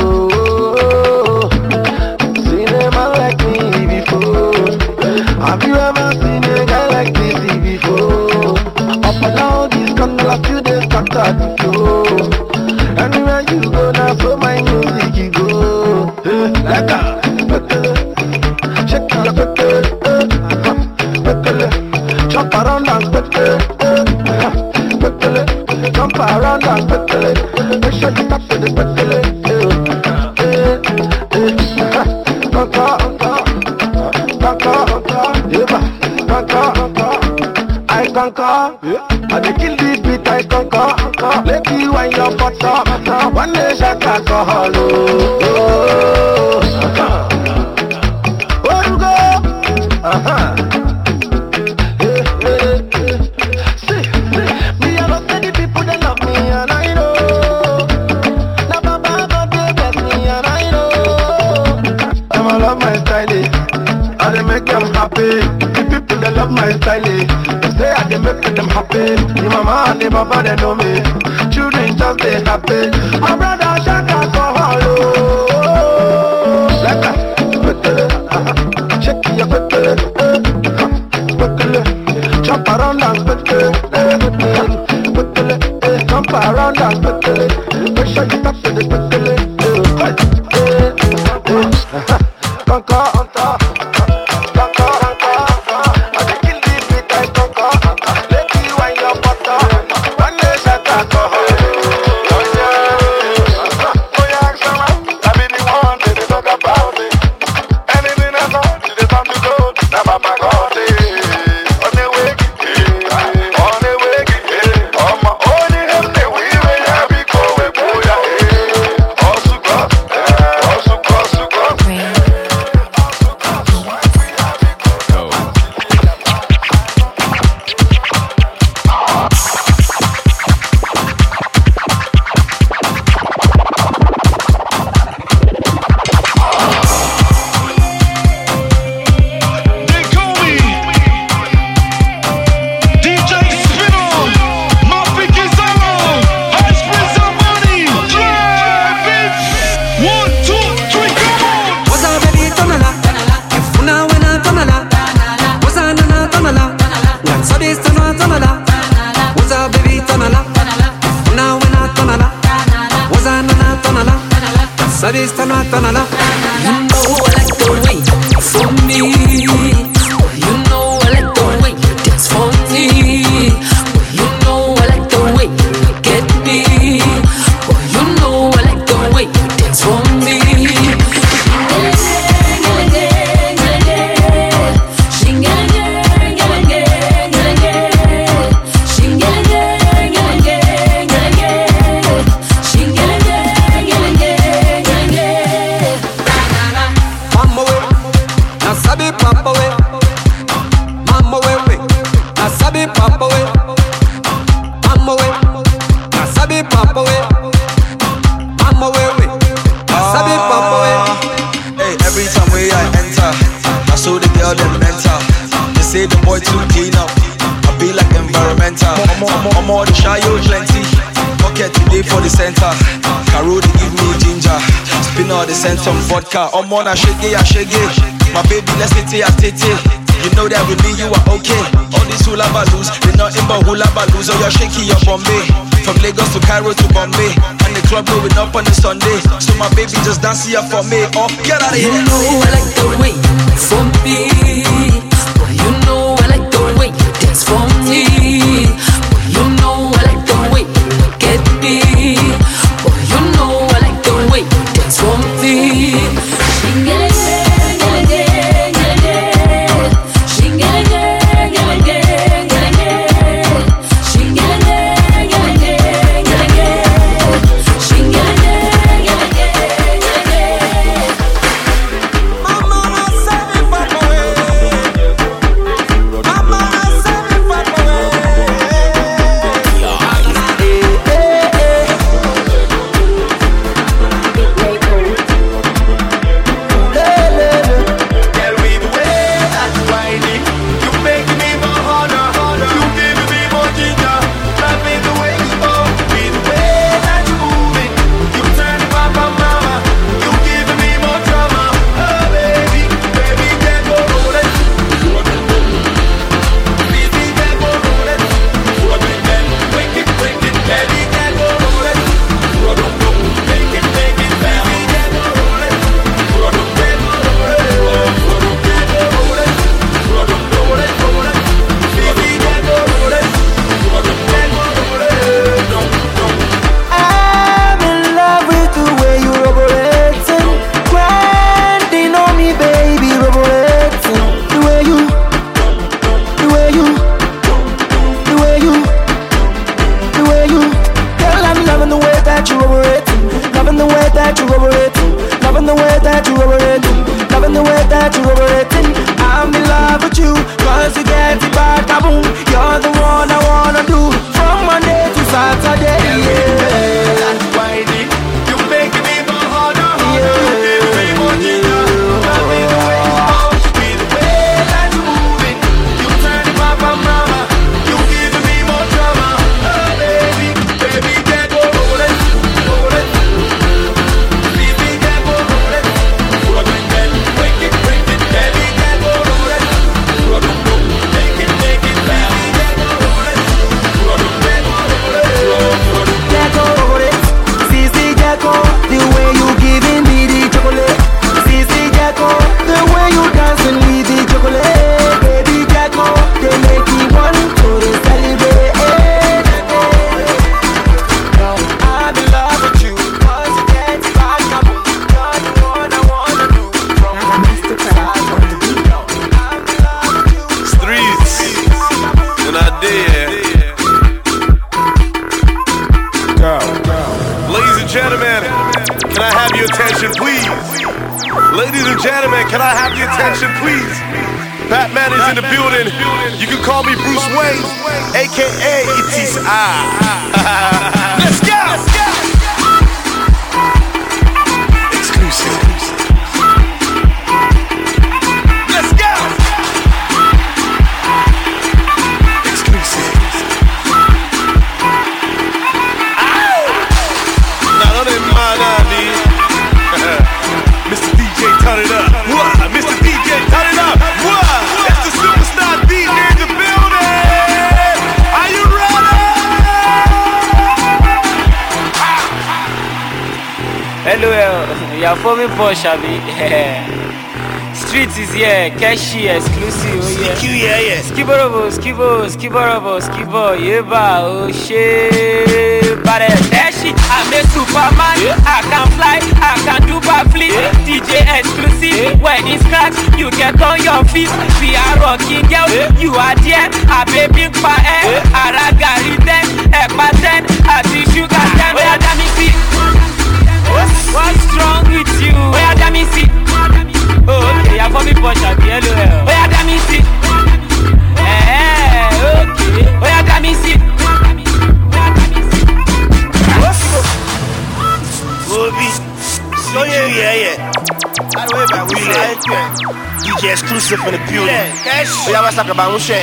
Speaker 6: Seen a man like me before. Have you ever seen a guy like this before? Up and down this corner, a few days after the flow. Anywhere you go now, so my music you go. Like a shake your jump around and jump around and make sure you tap to the I conquer, I dey kill the beat, I conquer. Lady, when your butter, one day shake alcohol. Where you go? See, me I don't tell the people they love me and I know. Now Baba God they bless me and I know. Them I love my style, I dey make them happy. The people they love my style, they say I dey make them happy. The mama and the papa they know me. Children just they happy. My brother Shaka alcohol. Like shake your petele, jump around and petele, jump around and petele. Make sure you tap to the petele. Conquer on top, conquer on top. I dey kill the beat, I conquer. Lady, when your butter, one day shut alcohol. Oh yeah, Shama, I be the one that they talk about it. Anything I know, they tell me go. Now Papa got it. On the way, on the way, on my own, they will be going for ya. Also go.
Speaker 14: Sabes, tana, tana, la.
Speaker 4: You know I like the way for me. You know I like the way you dance for me. You know I like the way you get me. You know I like the way you dance for me.
Speaker 5: Hey, every time we I enter, I saw the girl them mental. They say the boy too clean up. I be like environmental. I'm all the shy yo plenty. Pocket today for the center. Caro they give me ginger. Spin all the scent on vodka. I'm on a shake it, my baby, let's take it. You know that with me you are okay. All these hula baloos, they nothing but hula baloos. Oh, you're shaky, you're Bombay. From Lagos to Cairo to Bombay. And the club going up on the Sunday. So my baby just dance here for me. Oh, get out of here.
Speaker 4: You know I like the way for me. You know I like the way you dance for me. You know I like the way you get me. You know I like the way you dance for me.
Speaker 5: Mama, I said it, Papa, and gentlemen, can I have your attention, please? Batman is in the building. You can call me Bruce Wayne, aka it is I. Let's go! Exclusive. Let's go! Exclusive. Now don't even mind me. Mr. DJ, turn it up. What? Mr. DJ, turn it up. What? It's the superstar DJ in the building. Are you ready?
Speaker 19: Hello, you're forming Porsche, Abi. Street is here, Keshi exclusive. Oh yeah. Skiborobo, Skibo, Yeba, oh shit. But Keshi, I'm a Superman. I can fly, I can do backflip. DJ exclusive. When it's cracked, you get on your feet. We are rocking girl, you are there. A baby pa Aragari then, Epaten, Ati Sugar then. Where damn it? What's wrong with you? Where damn it? Oh, okay, I'm for me punch at the LOL. Where damn it? Okay. Where damn it?
Speaker 20: Obi, so yeah. DJ exclusive in the building. We have to talk about Mushe.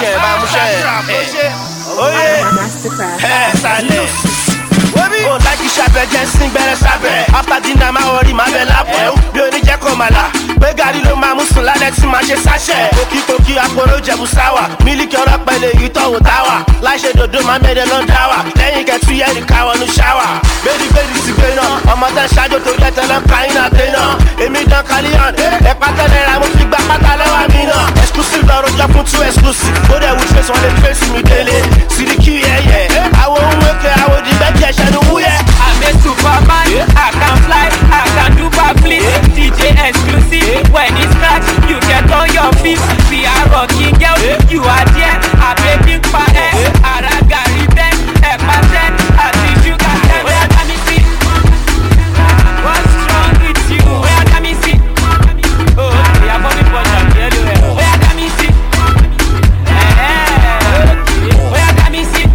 Speaker 20: Oh yeah. Mastercraft. Oh, like you sharp, just sing better sharp. After dinner, my already my bell up. You only just come ala. We got it on my muscle, let's smash a sachet. Koki, Aporo, Jabusawa. Milk your up by the Utah Tower. Like she do my medal on tower. Then you get 3 years, the car on the shower. Baby, Sigeno. I'm a shadow to get a kind of dinner. Emi don't carry on. A pattern, I will pick back Catalamina. Exclusive, Lord, you're too exclusive. Go there with face on the face, me daily. See the key, yeah. I won't work, I will be back. I'm a Superman, I can fly, I can do backflip. DJ exclusive, when it's cracked, you get on your feet. We are rocking girl, you are there. A baby pa Aragari then, Epaten, Ati Sugar then. Where damn it? What's wrong with you? Where damn it? Oh, okay, I'm on the punch of yellow. Where damn it? Where damn it?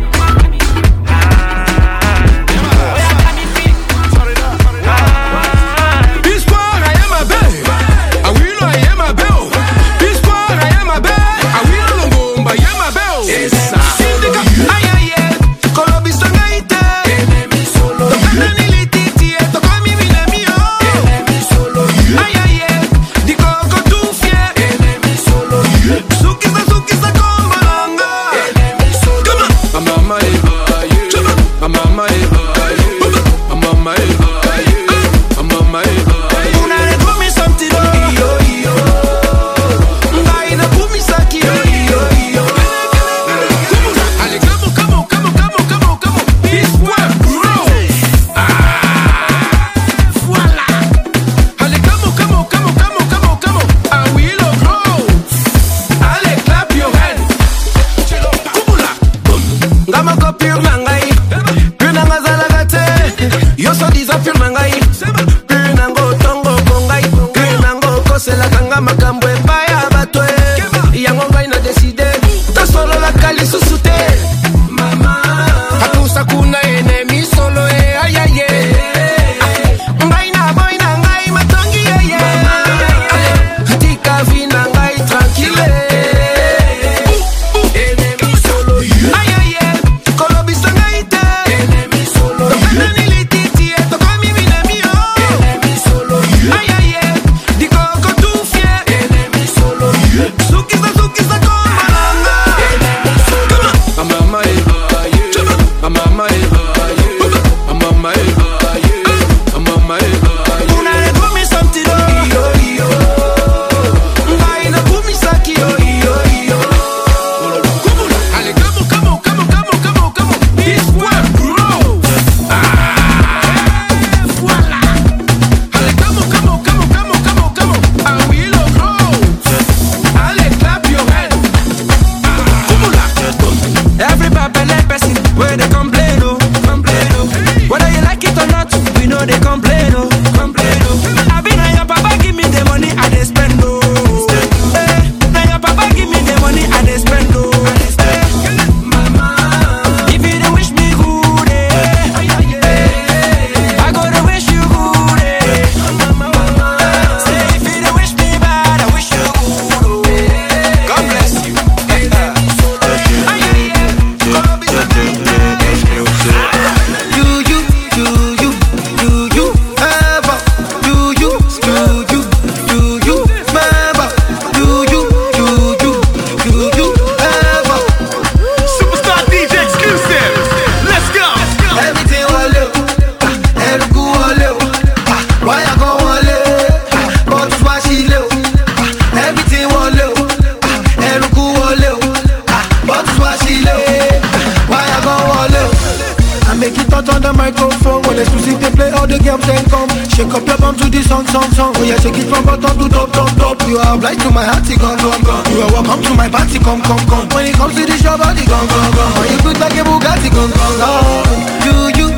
Speaker 6: song. Oh yeah, shake it from bottom to top. You are obliged to my heart, come. You are welcome to my party, come. When it comes to this, your body, come. Oh, you good like a Bugatti, come. Do you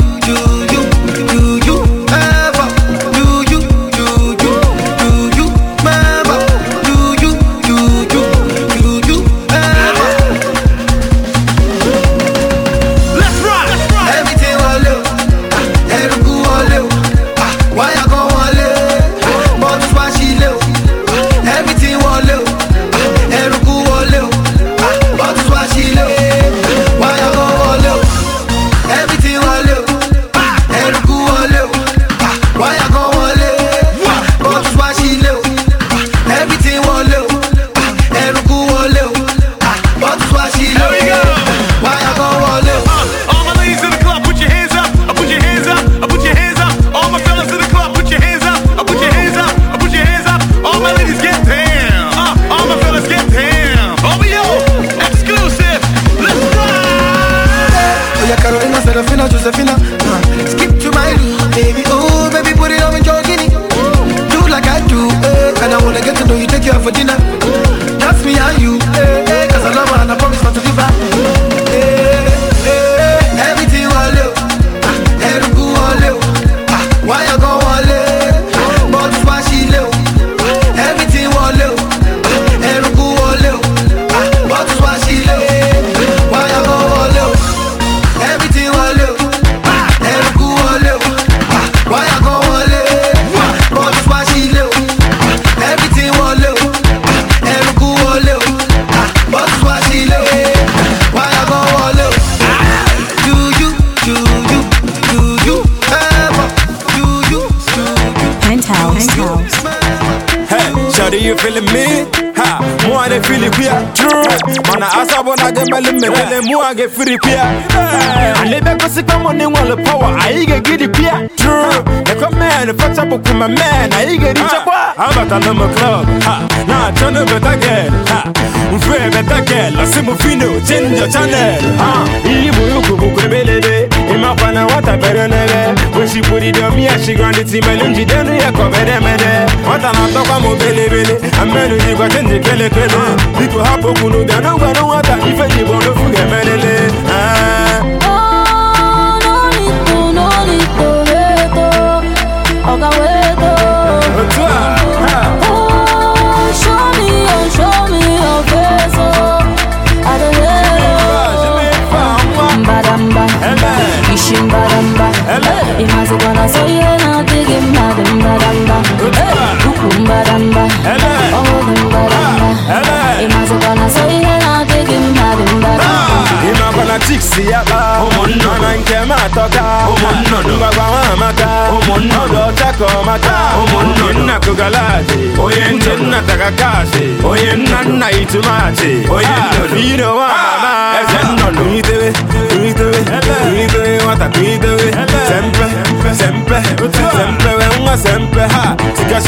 Speaker 6: ever? Do you ever? Do you ever?
Speaker 20: Let's rock.
Speaker 6: Everything will live, everything will live. Why I go on live? But it's why she live. Everything will live, everything will live. But it's why she live. Why I go on live? Everything will live, everything will live. Why I go on live? But it's why she live. Everything will live, everything will live. But it's why she live. Why I go on live?
Speaker 20: All my ladies in the club, put your hands up. Put your hands up. Put your hands up. All my fellas in the club, put your hands up. Put your hands up. Put your hands up. All my ladies get down. All my fellas get down. Over yo, exclusive. Let's ride.
Speaker 6: Oh yeah, Carolina, Serafina, Josefina. Skip to my room, baby. Oh, baby, put it on in jogging. Do like I do, and I wanna get to know you, take you out for dinner. That's me and you, cause I love her and I promise not to leave her. Everything will live, everything will live. Why I go on live? But it's why she live. Everything will live, everything will live. But it's why she live. Why I go on live? Everything will live, everything will live. Why I go on live? But it's why she live. Everything will live, everything will live. But it's why she live. Why I go on live? Do you ever? Do you?
Speaker 2: Penthouse.
Speaker 1: Hey, shawty, you feeling me? Ha, more they feel it queer. True. Man, I ask about I get my limit, and more I get free queer. And they back us come on, they want the power. I get it queer. True. They come man, the fetch up with my man. I get it. How about a number club? Ha, now turn up again. Ha, fair better girl. I see my fino, change your channel. Ha, you could be in my pana, what I better never. When she put it on me, she gonna see my lungi, then we are covered. What I'm talking about, baby. I'm ready to go in the kele. People have to know that no one know what if you want to forget me.
Speaker 13: No need to wait. Oga wait. Show me your face. I don't know. Badamba, ishim badamba. Imazi gonna say you're not digging badamba. Kukum badamba. Oh, badamba. Imazi gonna say you're not digging badamba.
Speaker 1: Imagine Tixi yaba, Nana Nkema toka, Mbagwa maka, Odo chako maka, Nna kugalaji, Nna takakashi, Nna itumachi, Vino wa mama, Nuitewe, wata nuitewe, Sempe, unga sempe ha,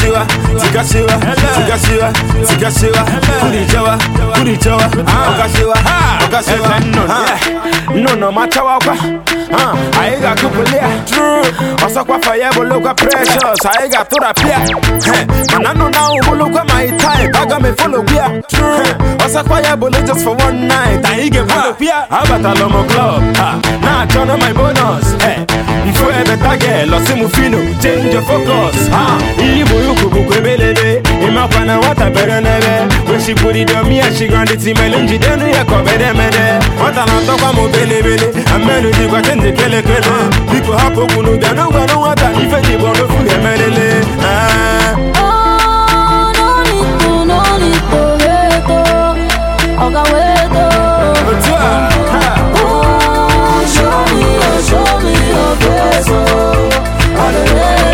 Speaker 1: Tikashiwa, Kurichawa, Okashiwa, no matter what, I got to play. True, also quite fire, but look at precious. I got to appear. And I know now, look at my type. I got me follow here. True, also quite but just for one night. I get follow here. How about a Lomo club? Now turn on my bonus. Hey, for a better girl, or Simufino, change your focus. In my pana, what I better never. When she put it on me, and she gonna see my lungi, then we are covered. What I'm talking about, baby. I'm ready to go in the kele. People have to know that no one know what if you want to forget me.
Speaker 13: No need to wait. Oga wait. Show me your face. I don't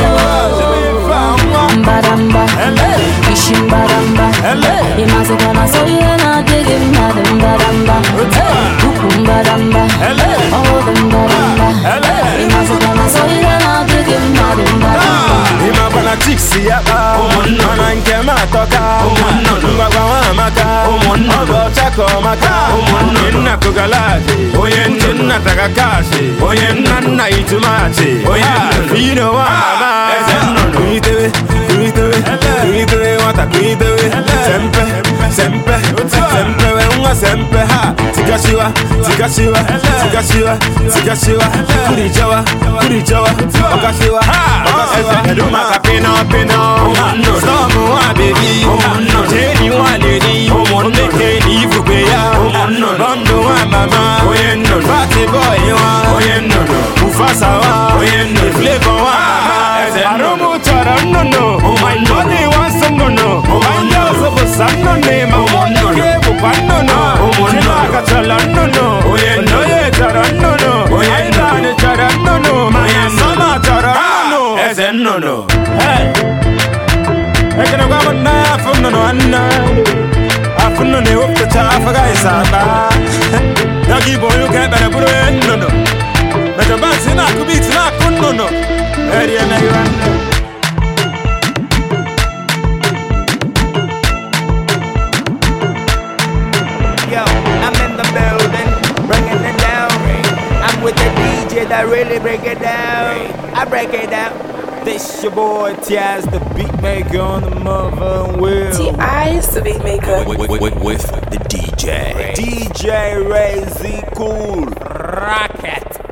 Speaker 13: know. Badamba, ishim badamba. Imazi gonna say you're not digging badamba. Kukum badamba. Oh, badamba. Imazi gonna say you're not digging badamba.
Speaker 1: Imagine Tixi yaba, Nana Nkema toka, Mbagwa maka, Odo chako komaka Oyenna kugalaje Oyenna takakashi Oyenna itumati You know what Kuitewe wata kuitewe Sempe we unga sempe ha Tikashiwa Kurijawa Okashiwa Eduma kapino Storm wa baby Jenny wa lady Neke ivubeya Bondo wa mama Party boy wa Mufasa wa Flavor wa Aromu chara no My body wants some no My nose of a son no name I want to give up no Chilaka chala no No ye chara no Aindane chara no My sama chara no Ezen no Hey Ekana kwa mwana afuno no anna Afuno ne upta chafaga isaba Yagi boyu kebele buru no Meja bansi na kubiti na kuno no Area na yuanda I'm in the building, bringing it down. I'm with the DJ that really break it down. I break it down. This your boy Tiaz, the beat maker on the mother wheel.
Speaker 21: T.I.'s the beat maker.
Speaker 3: With the DJ.
Speaker 1: DJ Ray Z Cool Rocket.